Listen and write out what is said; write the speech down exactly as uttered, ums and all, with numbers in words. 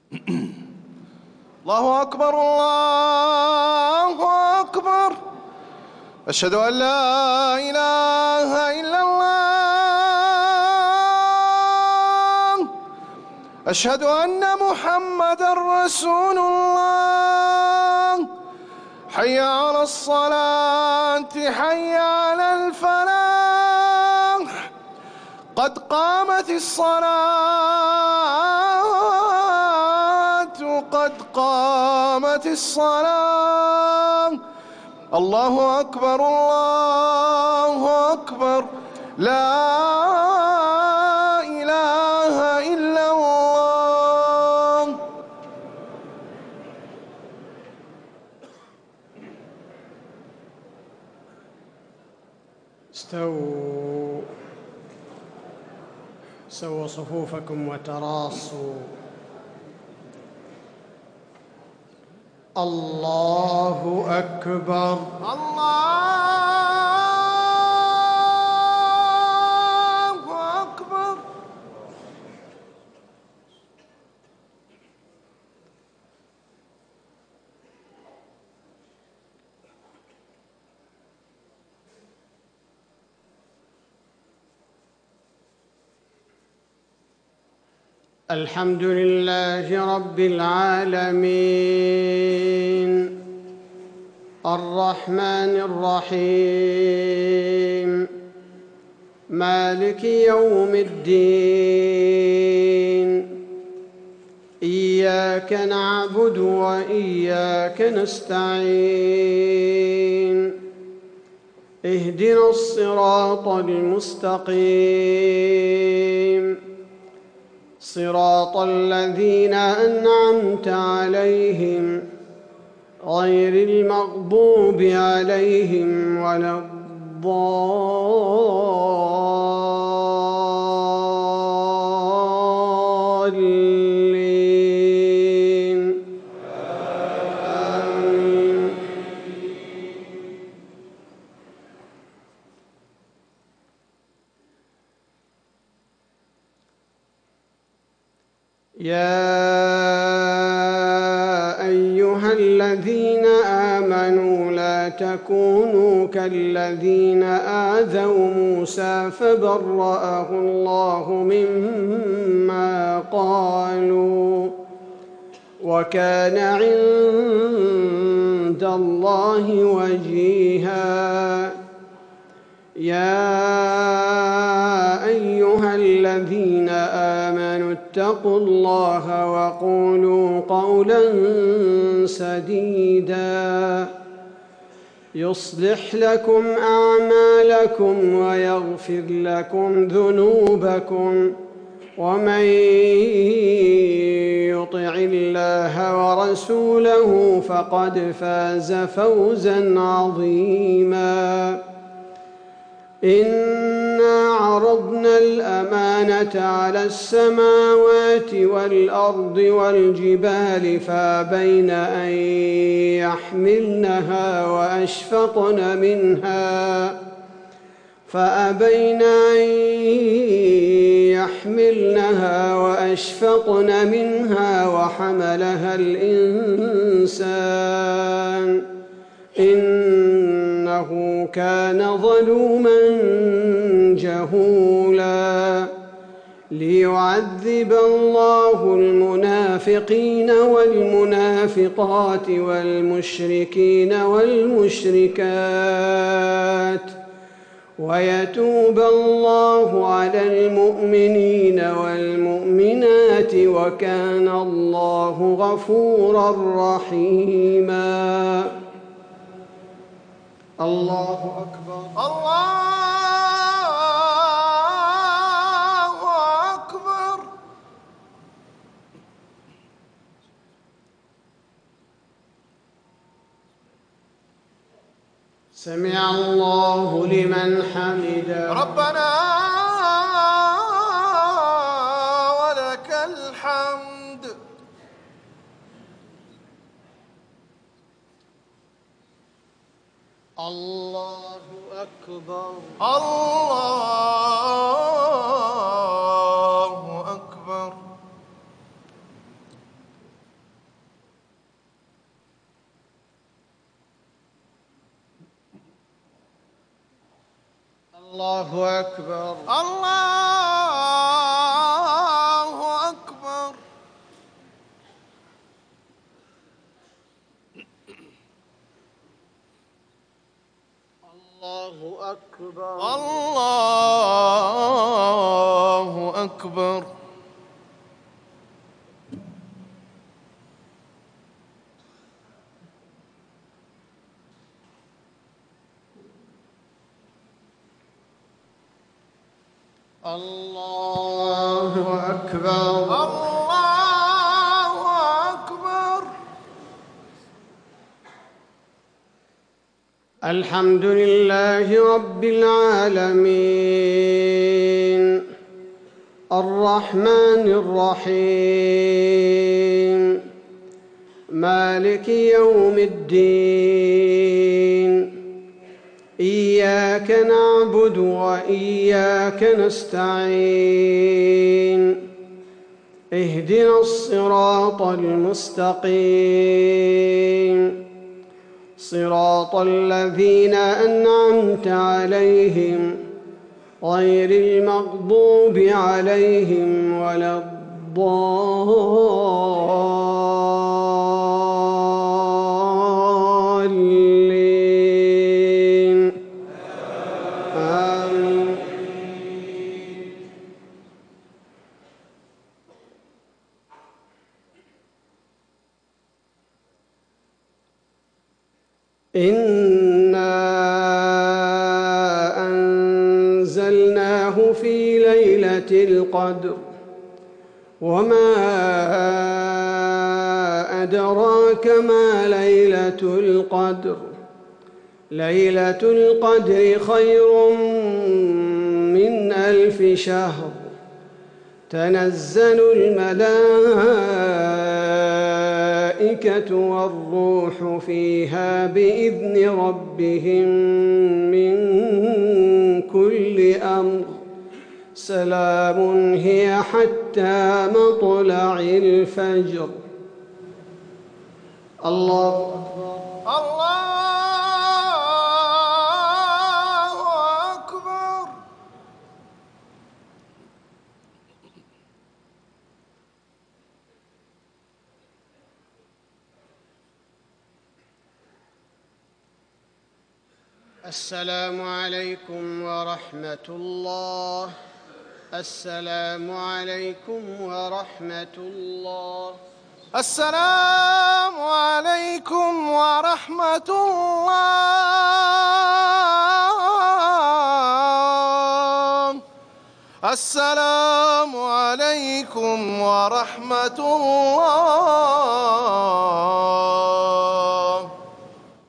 الله أكبر الله أكبر. أشهد أن لا إله إلا الله. أشهد أن محمدًا رسول الله. حي على الصلاة حي على الفلاح. قد قامت الصلاة قد قامت الصلاة. الله أكبر الله أكبر. لا إله إلا الله. استووا سووا صفوفكم وتراصوا. الله أكبر. الله أكبر. الحمد لله رب العالمين الرحمن الرحيم مالك يوم الدين. إياك نعبد وإياك نستعين. اهدنا الصراط المستقيم صراط الذين أنعمت عليهم غير المغضوب عليهم ولا الضالين. آمين. يا أيها الذين آمنوا لا تكونوا كالذين آذوا موسى فبرأه الله مما قالوا وكان عند الله وجيها. يا أيها الذين آمنوا اتقوا الله وقولوا قولا سديدا يصلح لكم أعمالكم ويغفر لكم ذنوبكم ومن يطع الله ورسوله فقد فاز فوزا عظيما. إنا عرضنا الأمانة على السماوات والأرض والجبال فأبين أن يحملنها وأشفقن منها فأبين أن يحملنها وأشفقن منها وحملها الإنسان إنه كان ظلوما جهولا. ليعذب الله المنافقين والمنافقات والمشركين والمشركات ويتوب الله على المؤمنين والمؤمنات وكان الله غفورا رحيما. الله أكبر. الله أكبر. سمع الله لمن حمده. ربنا ولك الحمد. الله أكبر. الله أكبر. الله أكبر. الله أكبر. الله أكبر. الله أكبر. الله أكبر. الله أكبر. الحمد لله رب العالمين الرحمن الرحيم مالك يوم الدين إياك نعبد وإياك نستعين اهدنا الصراط المستقيم صراط الذين أنعمت عليهم غير المغضوب عليهم ولا الضالين آمين. إنا أنزلناه في ليلة القدر وما أدراك ما ليلة القدر ليلة القدر خير من ألف شهر تنزل الملائكة والروح فيها بإذن ربهم من كل أمر سلام هي حتى مطلع الفجر. الله أكبر. الله أكبر. السلام عليكم ورحمة الله. السلام عليكم ورحمة الله. السلام عليكم ورحمة الله. السلام عليكم ورحمة الله.